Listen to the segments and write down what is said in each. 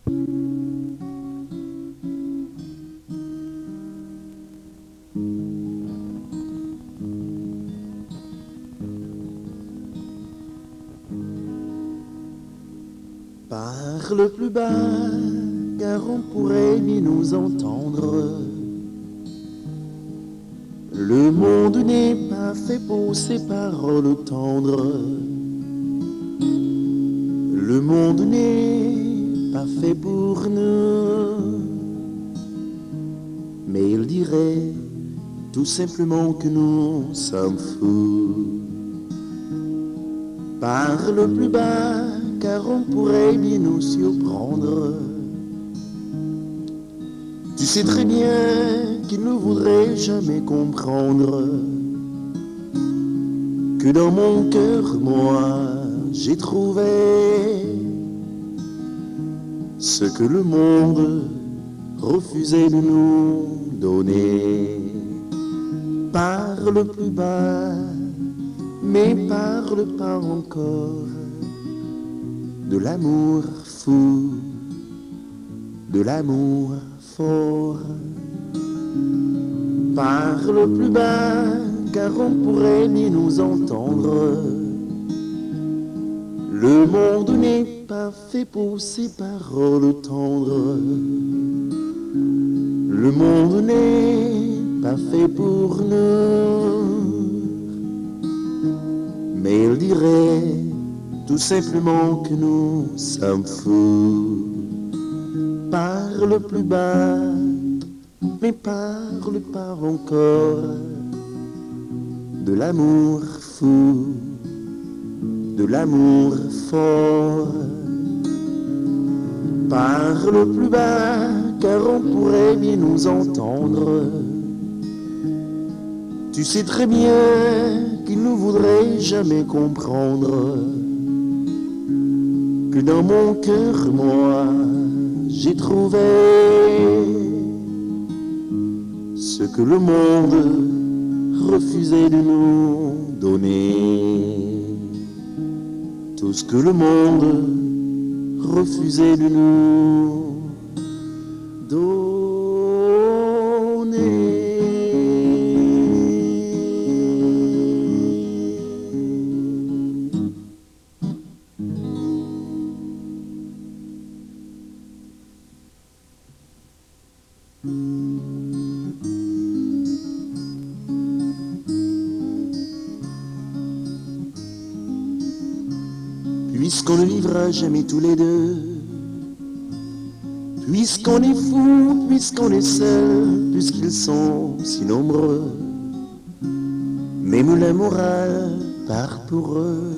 Parle plus bas, car on pourrait mieux nous entendre. Le monde n'est pas fait pour ces paroles tendres. Le monde n'est pas fait pour nous. Mais il dirait tout simplement que nous sommes fous. Parle plus bas, car on pourrait bien nous surprendre. Tu sais très bien qu'il ne voudrait jamais comprendre que dans mon cœur, moi, j'ai trouvé ce que le monde refusait de nous donner. Parle plus bas, mais parle pas encore de l'amour fou, de l'amour fort. Parle plus bas, car on pourrait mieux nous entendre. Le monde n'est pas fait pour ces paroles tendres. Le monde n'est pas fait pour nous. Mais il dirait tout simplement que nous sommes fous. Parle plus bas, mais parle pas encore de l'amour fou, de l'amour fort. Parle plus bas, car on pourrait bien nous entendre. Tu sais très bien qu'il ne voudrait jamais comprendre que dans mon cœur, moi, j'ai trouvé ce que le monde refusait de nous donner. Tout ce que le monde refusait de nous donner. Puisqu'on ne vivra jamais tous les deux, puisqu'on est fou, puisqu'on est seul, puisqu'ils sont si nombreux, même la morale part pour eux.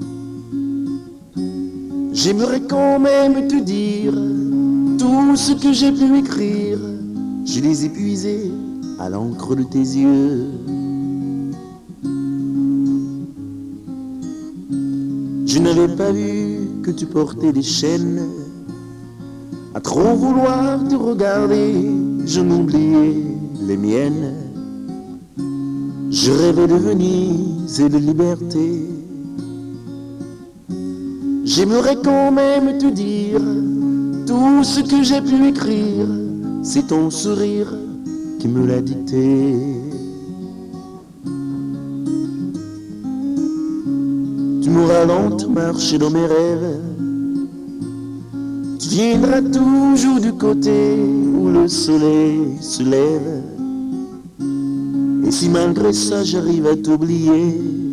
J'aimerais quand même te dire tout ce que j'ai pu écrire, je les ai puisés à l'encre de tes yeux. Je n'avais pas vu que tu portais des chaînes. À trop vouloir te regarder, je m'oubliais les miennes. Je rêvais de Venise et de liberté. J'aimerais quand même te dire tout ce que j'ai pu écrire. C'est ton sourire qui me l'a dicté. Tu m'auras lente marché dans mes rêves. Tu viendras toujours du côté où le soleil se lève. Et si malgré ça j'arrive à t'oublier,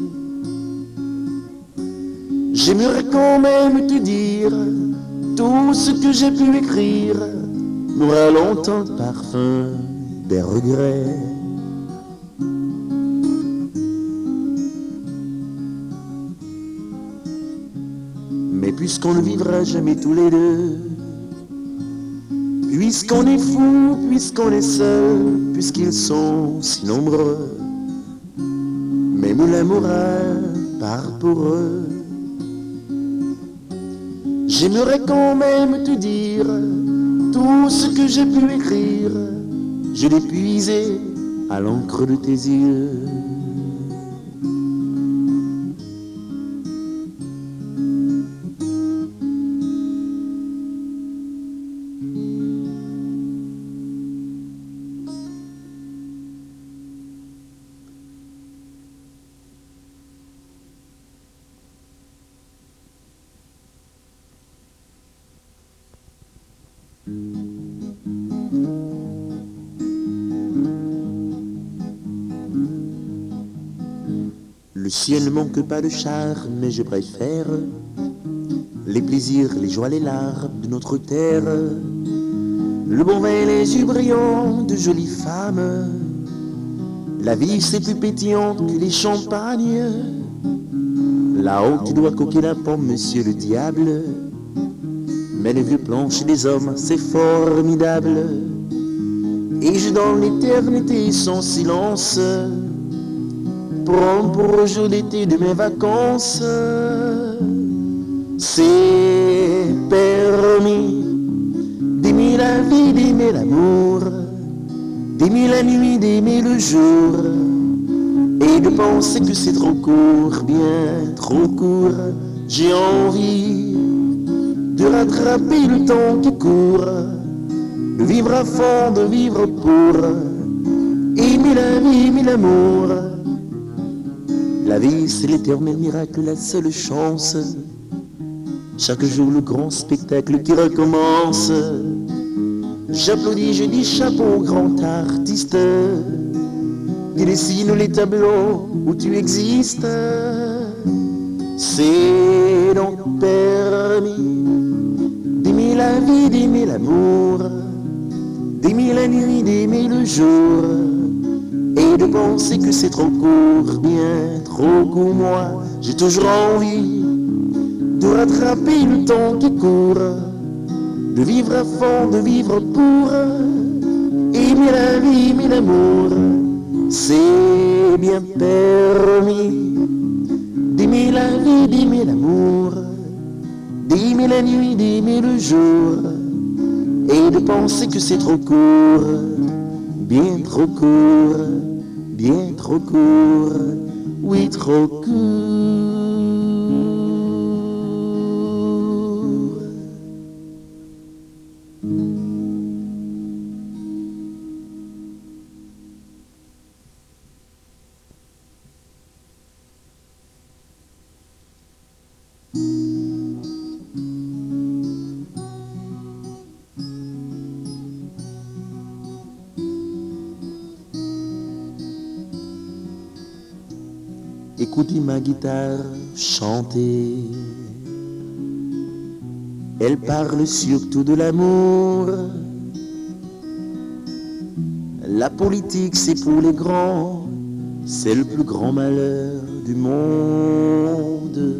j'aimerais quand même te dire tout ce que j'ai pu écrire n'aura longtemps le parfum des regrets. Mais puisqu'on ne vivra jamais tous les deux, puisqu'on est fou, puisqu'on est seul, puisqu'ils sont si nombreux, même la morale part pour eux. J'aimerais quand même te dire tout ce que j'ai pu écrire, je l'ai puisé à l'encre de tes yeux. Le ciel ne manque pas de charme, mais je préfère les plaisirs, les joies, les larmes de notre terre. Le bon vin et les yeux brillants de jolies femmes. La vie c'est plus pétillante que les champagnes. Là-haut tu dois coquer la pomme, monsieur le diable. Mais le vieux plancher des hommes c'est formidable. Et je dans l'éternité sans silence prends pour le jour d'été de mes vacances. C'est permis d'aimer la vie, d'aimer l'amour, d'aimer la nuit, d'aimer le jour, et de penser que c'est trop court, bien trop court. J'ai envie de rattraper le temps qui court, de vivre à fond, de vivre pour aimer la vie, aimer l'amour. La vie c'est l'éternel miracle, la seule chance. Chaque jour le grand spectacle qui recommence. J'applaudis, je dis chapeau au grand artiste qui dessine les tableaux où tu existes. C'est donc permis d'aimer la vie, d'aimer l'amour, d'aimer la nuit, d'aimer le jour, et de penser que c'est trop court, bien trop court. Moi, j'ai toujours envie de rattraper le temps qui court, de vivre à fond, de vivre pour aimer la vie, aimer l'amour. C'est bien permis d'aimer la vie, d'aimer l'amour, d'aimer la nuit, d'aimer le jour, et de penser que c'est trop court, bien trop court, bien trop court, oui trop court. Écoutez ma guitare chanter, elle parle surtout de l'amour. La politique c'est pour les grands, c'est le plus grand malheur du monde.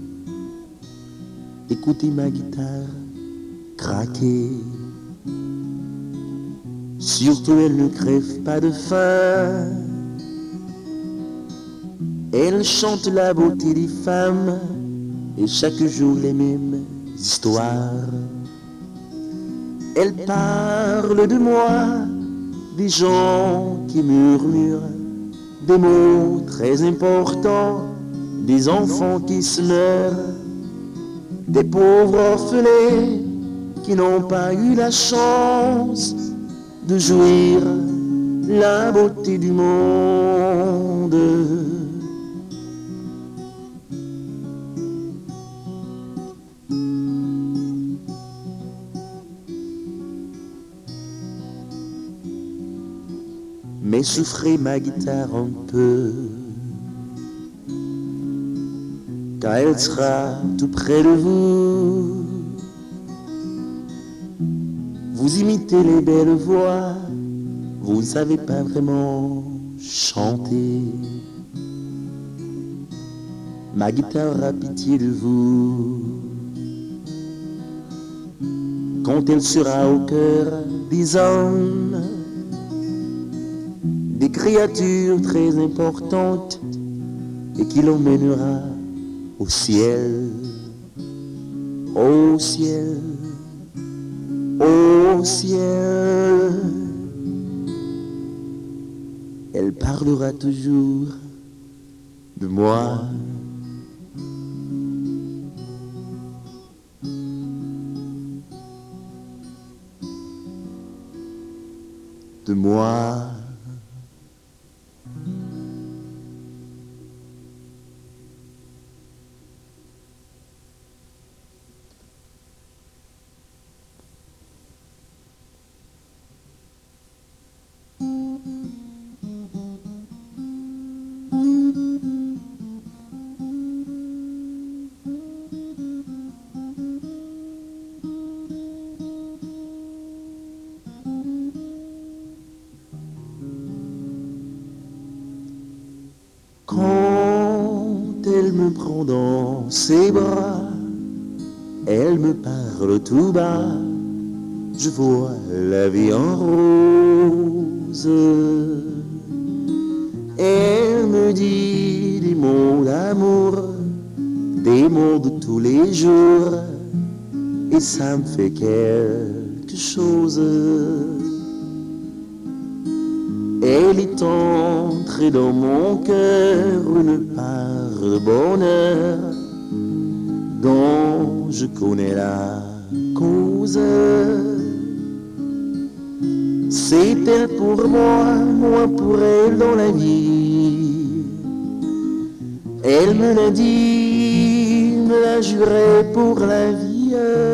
Écoutez ma guitare craquer, surtout elle ne crève pas de faim. Elle chante la beauté des femmes et chaque jour les mêmes histoires. Elle parle de moi, des gens qui murmurent des mots très importants, des enfants qui se meurent, des pauvres orphelins qui n'ont pas eu la chance de jouir la beauté du monde. Mais souffrez ma guitare un peu, quand elle sera tout près de vous. Vous imitez les belles voix, vous ne savez pas vraiment chanter. Ma guitare a pitié de vous, quand elle sera au cœur des hommes, des créatures très importantes, et qui l'emmènera au ciel, au ciel, au ciel. Elle parlera toujours de moi. De moi. dans ses bras, elle me parle tout bas, je vois la vie en rose. Elle me dit des mots d'amour, des mots de tous les jours, et ça me fait quelque chose. Elle est entrée dans mon cœur une part de bonheur dont je connais la cause. C'est elle pour moi, moi pour elle dans la vie. Elle me l'a dit, me l'a juré pour la vie.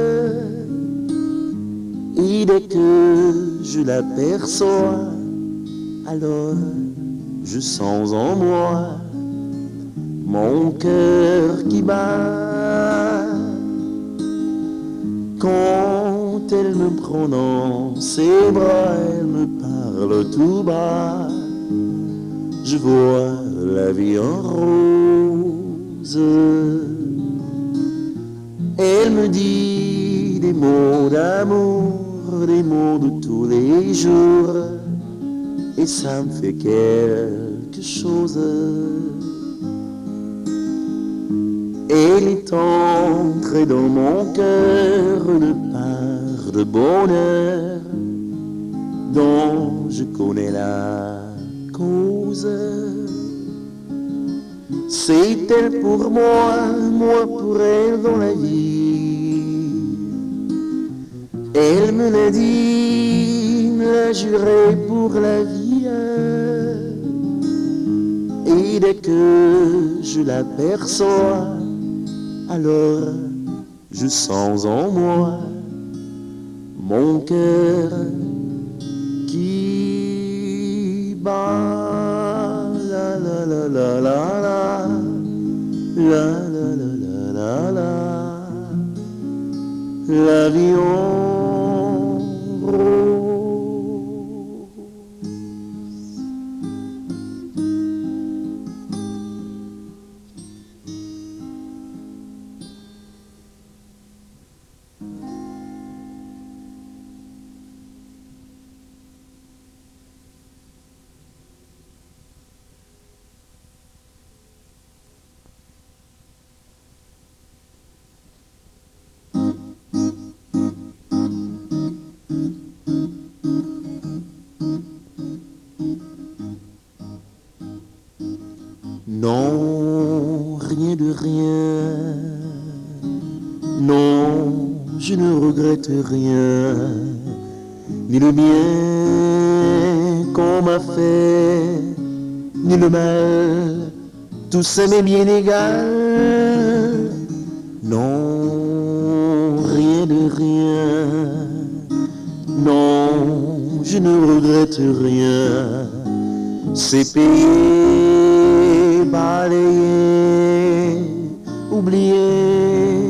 Et dès que je l'aperçois, alors je sens en moi mon cœur qui bat. Quand elle me prend dans ses bras, elle me parle tout bas, je vois la vie en rose. Elle me dit des mots d'amour, des mots de tous les jours, et ça me fait quelque chose. Elle est entrée dans mon cœur une part de bonheur dont je connais la cause. C'est elle pour moi, moi pour elle dans la vie. Elle me l'a dit, me l'a juré pour la vie. Et dès que je l'aperçois, alors je sens en moi mon cœur qui bat. La la la la la la, la la la la la la, la vie en rose. Non, rien de rien. Non, je ne regrette rien. Ni le bien qu'on m'a fait, ni le mal, tout ça m'est bien égal. Non, rien de rien. Non, je ne regrette rien. C'est payé, balayé, oublié.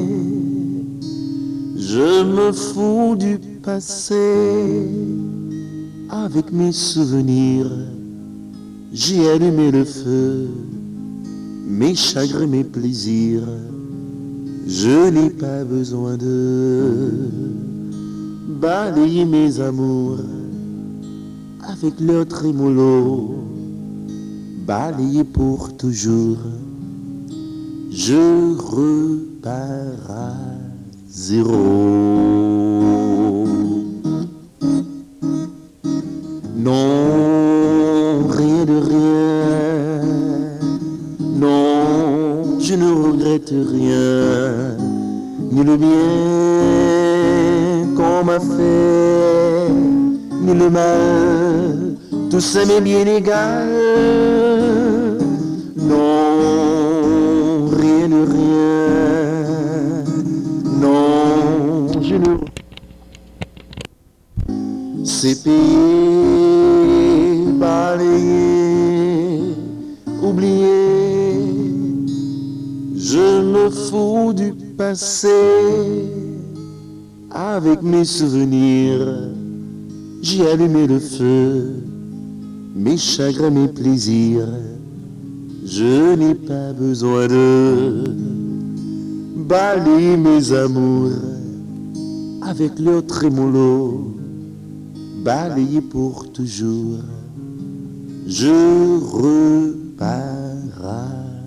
Je me fous du passé. Avec mes souvenirs, j'ai allumé le feu. Mes chagrins, mes plaisirs, je n'ai pas besoin de balayer mes amours avec leur trémolo. Balayer pour toujours, je repars à zéro. Non, rien de rien. Non, je ne regrette rien. Ni le bien qu'on m'a fait, ni le mal, tout ça m'est bien égal. Non, rien de rien. Non, je ne... C'est payé, balayé, oublié. Je me fous du passé. Avec mes souvenirs, j'ai allumé le feu. Mes chagrins, mes plaisirs, Je n'ai pas besoin de balayer mes amours avec leur trémolo, balayer pour toujours. Je repars à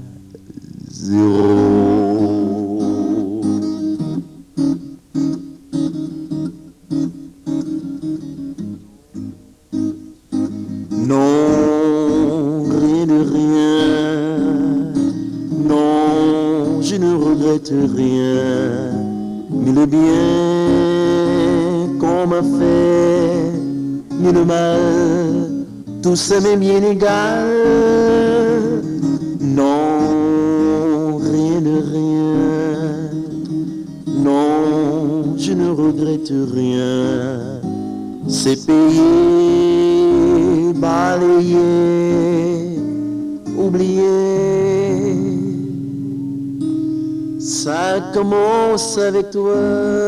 zéro. Non, rien de rien. Non, je ne regrette rien. Ni le bien qu'on m'a fait, ni le mal, tout ça m'est bien égal. Non, rien de rien. Non, je ne regrette rien. C'est payé, balayé, oublié. Ça commence avec toi.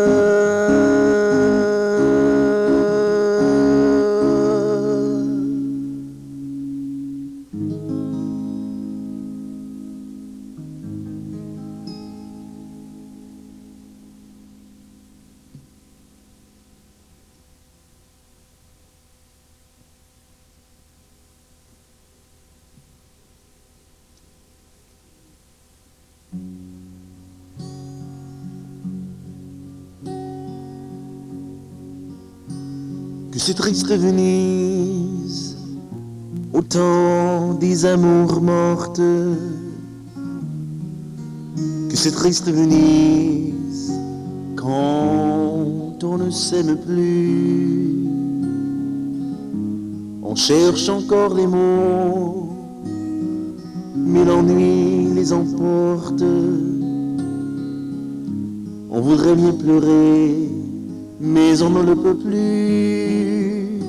Que ces tristes Venise, au temps des amours mortes, que ces tristes Venise, quand on ne s'aime plus, on cherche encore des mots, mais l'ennui les emporte. On voudrait bien pleurer, mais on ne le peut plus.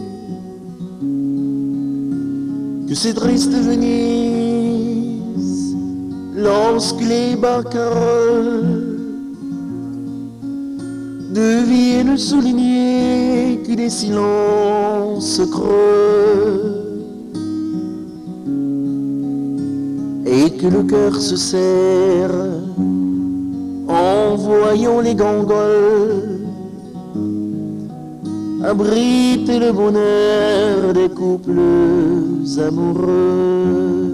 Que ces tristes Venise, lorsque les barcaroles deviennent souligner que des silences creux et que le cœur se serre en voyant les gangoles abriter le bonheur des couples amoureux.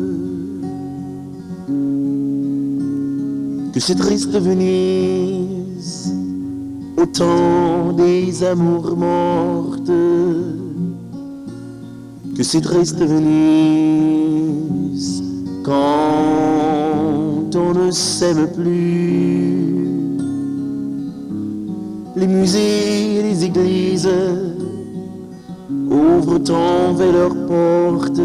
Que ces tristes Venise, au temps des amours mortes, que ces tristes Venise, quand on ne s'aime plus, les musées, les églises ouvrent envers leurs portes.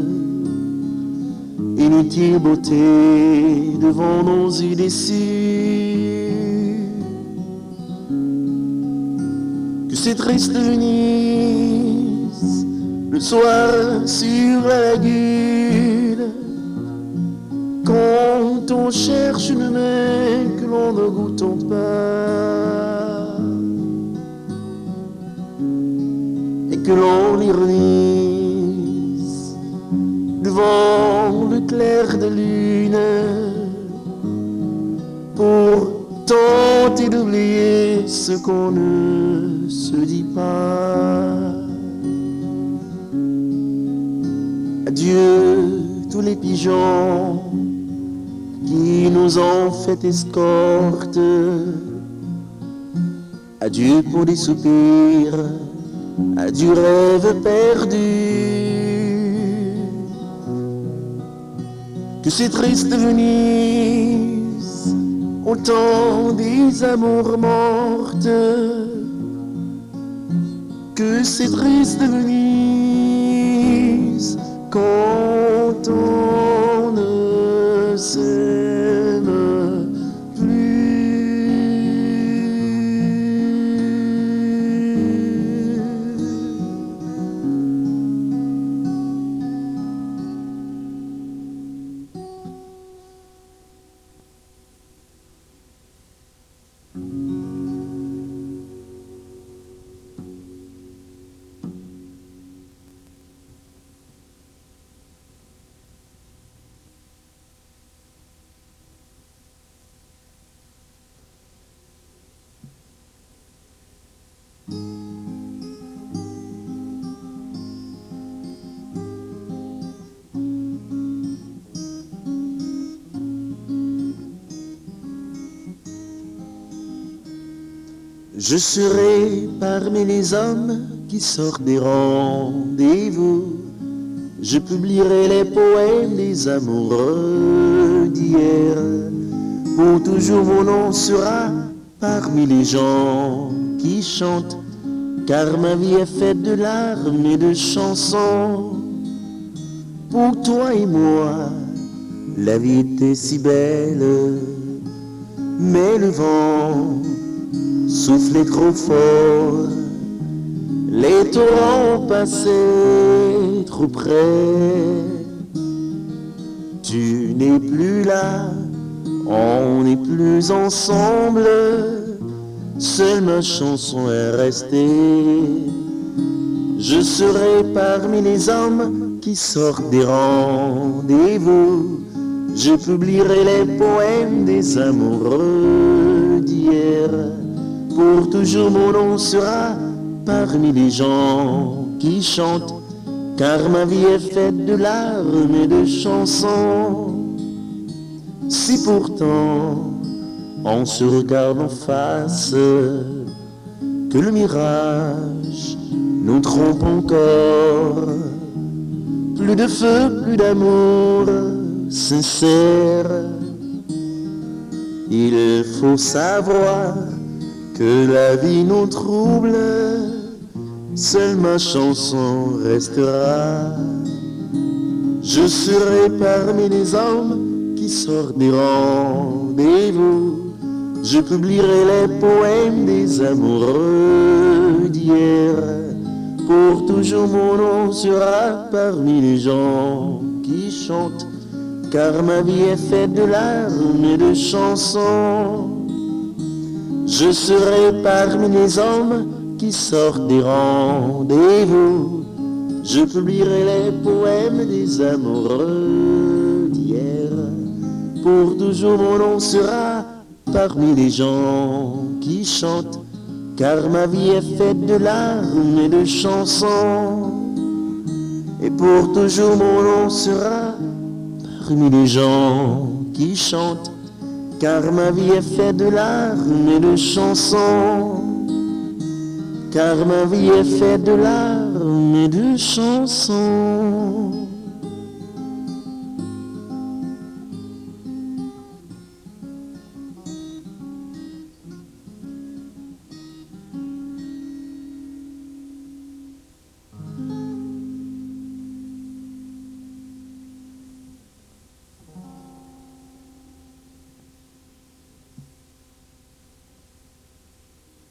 Inutile beauté devant nos yeux déçus. Que ces tristes Venise, le soir sur la lagune, quand on cherche une main que l'on ne goûte pas, que l'on ironise devant le clair de lune pour tenter d'oublier ce qu'on ne se dit pas. Adieu tous les pigeons qui nous ont fait escorte. Adieu pour des soupirs, adieu rêve perdu. Que ces tristes Venise, au temps des amours mortes, que ces tristes Venise, quand on ne s'aime plus. Je serai parmi les hommes qui sortent des rendez-vous. Je publierai les poèmes des amoureux d'hier. Pour toujours mon nom sera parmi les gens qui chantent, car ma vie est faite de larmes et de chansons. Pour toi et moi, la vie était si belle, mais le vent soufflait trop fort. Les torrents passaient trop près. Tu n'es plus là, on n'est plus ensemble. Seule ma chanson est restée. Je serai parmi les hommes qui sortent des rendez-vous. Je publierai les poèmes des amoureux d'hier. Pour toujours mon nom sera parmi les gens qui chantent, car ma vie est faite de larmes et de chansons. Si pourtant on se regarde en face, que le mirage nous trompe encore, plus de feu, plus d'amour sincère. Il faut savoir que la vie nous trouble, seule ma chanson restera. Je serai parmi les hommes qui sortent des rendez-vous. Je publierai les poèmes des amoureux d'hier. Pour toujours mon nom sera parmi les gens qui chantent, car ma vie est faite de larmes et de chansons. Je serai parmi les hommes qui sortent des rendez-vous. Je publierai les poèmes des amoureux d'hier. Pour toujours mon nom sera parmi les gens qui chantent, car ma vie est faite de larmes et de chansons. Et pour toujours mon nom sera parmi les gens qui chantent, car ma vie est faite de larmes et de chansons. Car ma vie est faite de larmes et de chansons.